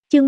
Chương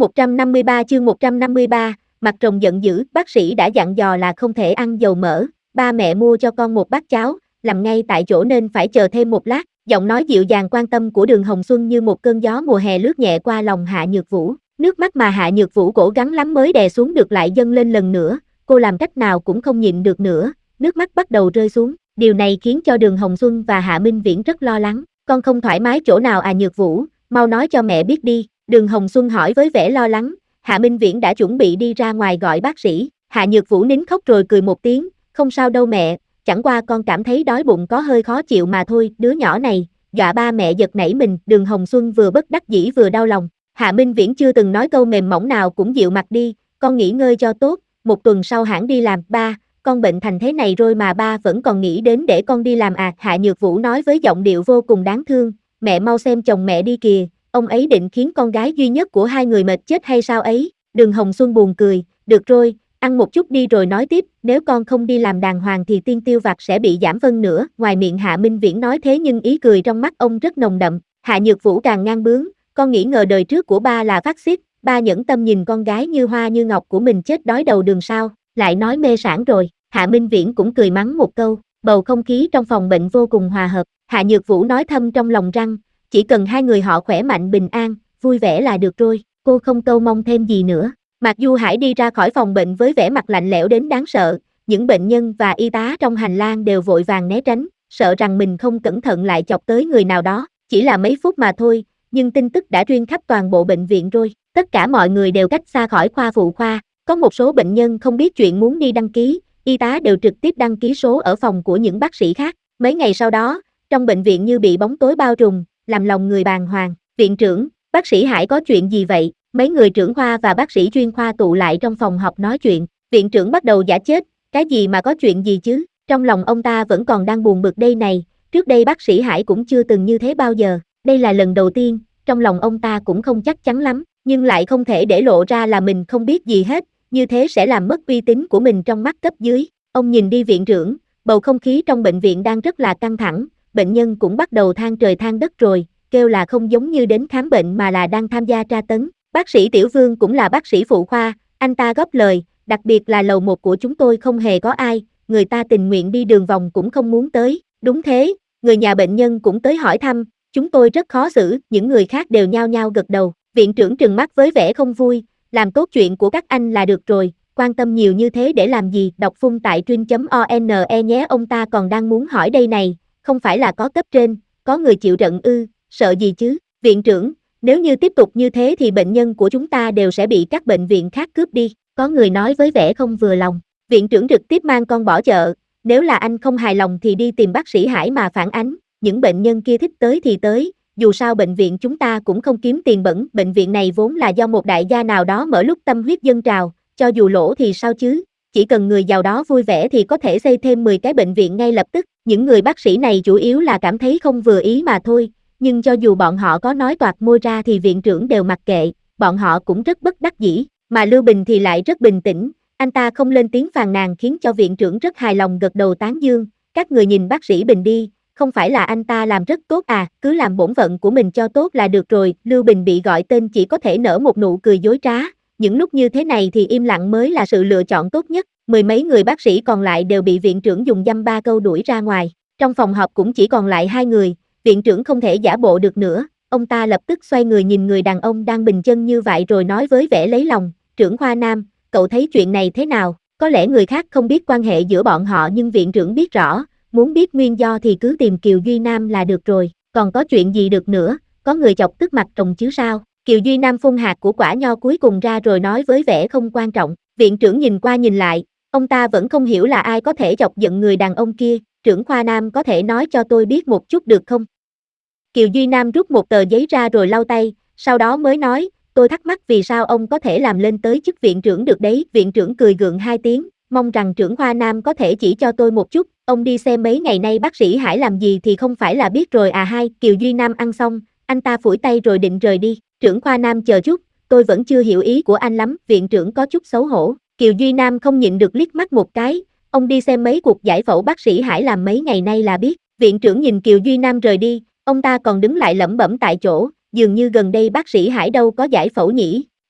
153, mặt rồng giận dữ, bác sĩ đã dặn dò là không thể ăn dầu mỡ, ba mẹ mua cho con một bát cháo, làm ngay tại chỗ nên phải chờ thêm một lát, giọng nói dịu dàng quan tâm của Đường Hồng Xuân như một cơn gió mùa hè lướt nhẹ qua lòng Hạ Nhược Vũ, nước mắt mà Hạ Nhược Vũ cố gắng lắm mới đè xuống được lại dâng lên lần nữa, cô làm cách nào cũng không nhịn được nữa, nước mắt bắt đầu rơi xuống, điều này khiến cho Đường Hồng Xuân và Hạ Minh Viễn rất lo lắng, con không thoải mái chỗ nào à Nhược Vũ, mau nói cho mẹ biết đi. Đường Hồng Xuân hỏi với vẻ lo lắng, Hạ Minh Viễn đã chuẩn bị đi ra ngoài gọi bác sĩ, Hạ Nhược Vũ nín khóc rồi cười một tiếng, không sao đâu mẹ, chẳng qua con cảm thấy đói bụng có hơi khó chịu mà thôi, đứa nhỏ này, dọa ba mẹ giật nảy mình, Đường Hồng Xuân vừa bất đắc dĩ vừa đau lòng, Hạ Minh Viễn chưa từng nói câu mềm mỏng nào cũng dịu mặt đi, con nghỉ ngơi cho tốt, một tuần sau hãng đi làm, ba, con bệnh thành thế này rồi mà ba vẫn còn nghĩ đến để con đi làm à, Hạ Nhược Vũ nói với giọng điệu vô cùng đáng thương, mẹ mau xem chồng mẹ đi kìa. Ông ấy định khiến con gái duy nhất của hai người mệt chết hay sao ấy, Đường Hồng Xuân buồn cười, được rồi, ăn một chút đi rồi nói tiếp, nếu con không đi làm đàng hoàng thì tiền tiêu vặt sẽ bị giảm phân nữa, ngoài miệng Hạ Minh Viễn nói thế nhưng ý cười trong mắt ông rất nồng đậm, Hạ Nhược Vũ càng ngang bướng, con nghĩ ngờ đời trước của ba là phát xít, ba nhẫn tâm nhìn con gái như hoa như ngọc của mình chết đói đầu đường sao, lại nói mê sản rồi, Hạ Minh Viễn cũng cười mắng một câu, bầu không khí trong phòng bệnh vô cùng hòa hợp, Hạ Nhược Vũ nói thầm trong lòng răng, chỉ cần hai người họ khỏe mạnh bình an, vui vẻ là được rồi, cô không cầu mong thêm gì nữa. Mạc Du Hải đi ra khỏi phòng bệnh với vẻ mặt lạnh lẽo đến đáng sợ, những bệnh nhân và y tá trong hành lang đều vội vàng né tránh, sợ rằng mình không cẩn thận lại chọc tới người nào đó, chỉ là mấy phút mà thôi, nhưng tin tức đã truyền khắp toàn bộ bệnh viện rồi, tất cả mọi người đều cách xa khỏi khoa phụ khoa, có một số bệnh nhân không biết chuyện muốn đi đăng ký, y tá đều trực tiếp đăng ký số ở phòng của những bác sĩ khác, mấy ngày sau đó, trong bệnh viện như bị bóng tối bao trùm, làm lòng người bàng hoàng, viện trưởng, bác sĩ Hải có chuyện gì vậy, mấy người trưởng khoa và bác sĩ chuyên khoa tụ lại trong phòng họp nói chuyện, viện trưởng bắt đầu giả chết, cái gì mà có chuyện gì chứ, trong lòng ông ta vẫn còn đang buồn bực đây này, trước đây bác sĩ Hải cũng chưa từng như thế bao giờ, đây là lần đầu tiên, trong lòng ông ta cũng không chắc chắn lắm, nhưng lại không thể để lộ ra là mình không biết gì hết, như thế sẽ làm mất uy tín của mình trong mắt cấp dưới, ông nhìn đi viện trưởng, bầu không khí trong bệnh viện đang rất là căng thẳng, bệnh nhân cũng bắt đầu than trời than đất rồi, kêu là không giống như đến khám bệnh mà là đang tham gia tra tấn. Bác sĩ Tiểu Vương cũng là bác sĩ phụ khoa, anh ta góp lời, đặc biệt là lầu 1 của chúng tôi không hề có ai, người ta tình nguyện đi đường vòng cũng không muốn tới. Đúng thế, người nhà bệnh nhân cũng tới hỏi thăm, chúng tôi rất khó xử, những người khác đều nhao nhao gật đầu. Viện trưởng trừng mắt với vẻ không vui, làm tốt chuyện của các anh là được rồi, quan tâm nhiều như thế để làm gì, đọc phun tại truyện.one nhé, ông ta còn đang muốn hỏi đây này. Không phải là có cấp trên, có người chịu trận ư, sợ gì chứ, viện trưởng, nếu như tiếp tục như thế thì bệnh nhân của chúng ta đều sẽ bị các bệnh viện khác cướp đi, có người nói với vẻ không vừa lòng, viện trưởng trực tiếp mang con bỏ chợ, nếu là anh không hài lòng thì đi tìm bác sĩ Hải mà phản ánh, những bệnh nhân kia thích tới thì tới, dù sao bệnh viện chúng ta cũng không kiếm tiền bẩn, bệnh viện này vốn là do một đại gia nào đó mở lúc tâm huyết dâng trào, cho dù lỗ thì sao chứ. Chỉ cần người giàu đó vui vẻ thì có thể xây thêm 10 cái bệnh viện ngay lập tức, những người bác sĩ này chủ yếu là cảm thấy không vừa ý mà thôi, nhưng cho dù bọn họ có nói toạc môi ra thì viện trưởng đều mặc kệ, bọn họ cũng rất bất đắc dĩ, mà Lưu Bình thì lại rất bình tĩnh, anh ta không lên tiếng phàn nàn khiến cho viện trưởng rất hài lòng gật đầu tán dương, các người nhìn bác sĩ Bình đi, không phải là anh ta làm rất tốt à, cứ làm bổn phận của mình cho tốt là được rồi, Lưu Bình bị gọi tên chỉ có thể nở một nụ cười dối trá. Những lúc như thế này thì im lặng mới là sự lựa chọn tốt nhất, mười mấy người bác sĩ còn lại đều bị viện trưởng dùng dăm ba câu đuổi ra ngoài, trong phòng họp cũng chỉ còn lại hai người, viện trưởng không thể giả bộ được nữa, ông ta lập tức xoay người nhìn người đàn ông đang bình chân như vậy rồi nói với vẻ lấy lòng, trưởng khoa Nam, cậu thấy chuyện này thế nào, có lẽ người khác không biết quan hệ giữa bọn họ nhưng viện trưởng biết rõ, muốn biết nguyên do thì cứ tìm Kiều Duy Nam là được rồi, còn có chuyện gì được nữa, có người chọc tức mặt rồng chứ sao. Kiều Duy Nam phun hạt của quả nho cuối cùng ra rồi nói với vẻ không quan trọng, viện trưởng nhìn qua nhìn lại, ông ta vẫn không hiểu là ai có thể chọc giận người đàn ông kia, trưởng khoa Nam có thể nói cho tôi biết một chút được không? Kiều Duy Nam rút một tờ giấy ra rồi lau tay, sau đó mới nói, tôi thắc mắc vì sao ông có thể làm lên tới chức viện trưởng được đấy, viện trưởng cười gượng hai tiếng, mong rằng trưởng khoa Nam có thể chỉ cho tôi một chút, ông đi xem mấy ngày nay bác sĩ Hải làm gì thì không phải là biết rồi à hai, Kiều Duy Nam ăn xong, anh ta phủi tay rồi định rời đi. Trưởng khoa Nam chờ chút, tôi vẫn chưa hiểu ý của anh lắm, viện trưởng có chút xấu hổ. Kiều Duy Nam không nhịn được liếc mắt một cái, ông đi xem mấy cuộc giải phẫu bác sĩ Hải làm mấy ngày nay là biết. Viện trưởng nhìn Kiều Duy Nam rời đi, ông ta còn đứng lại lẩm bẩm tại chỗ, dường như gần đây bác sĩ Hải đâu có giải phẫu nhỉ.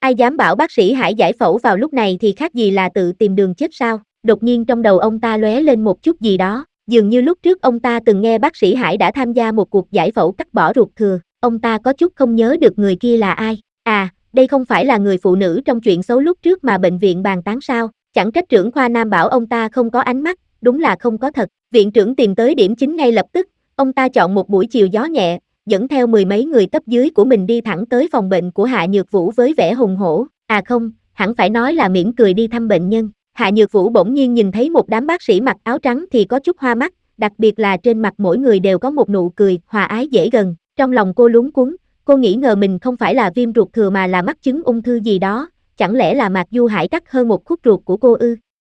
Ai dám bảo bác sĩ Hải giải phẫu vào lúc này thì khác gì là tự tìm đường chết sao? Đột nhiên trong đầu ông ta lóe lên một chút gì đó, dường như lúc trước ông ta từng nghe bác sĩ Hải đã tham gia một cuộc giải phẫu cắt bỏ ruột thừa, ông ta có chút không nhớ được người kia là ai. À, đây không phải là người phụ nữ trong chuyện xấu lúc trước mà bệnh viện bàn tán sao? Chẳng trách trưởng khoa nam bảo ông ta không có ánh mắt, đúng là không có thật. Viện trưởng tìm tới điểm chính ngay lập tức, ông ta chọn một buổi chiều gió nhẹ, dẫn theo mười mấy người cấp dưới của mình đi thẳng tới phòng bệnh của Hạ Nhược Vũ với vẻ hùng hổ. À không, hẳn phải nói là mỉm cười đi thăm bệnh nhân. Hạ Nhược Vũ bỗng nhiên nhìn thấy một đám bác sĩ mặc áo trắng thì có chút hoa mắt, đặc biệt là trên mặt mỗi người đều có một nụ cười hòa ái dễ gần. Trong lòng cô luống cuống, cô nghĩ ngờ mình không phải là viêm ruột thừa mà là mắc chứng ung thư gì đó, chẳng lẽ là Mạc Du Hải cắt hơn một khúc ruột của cô ư?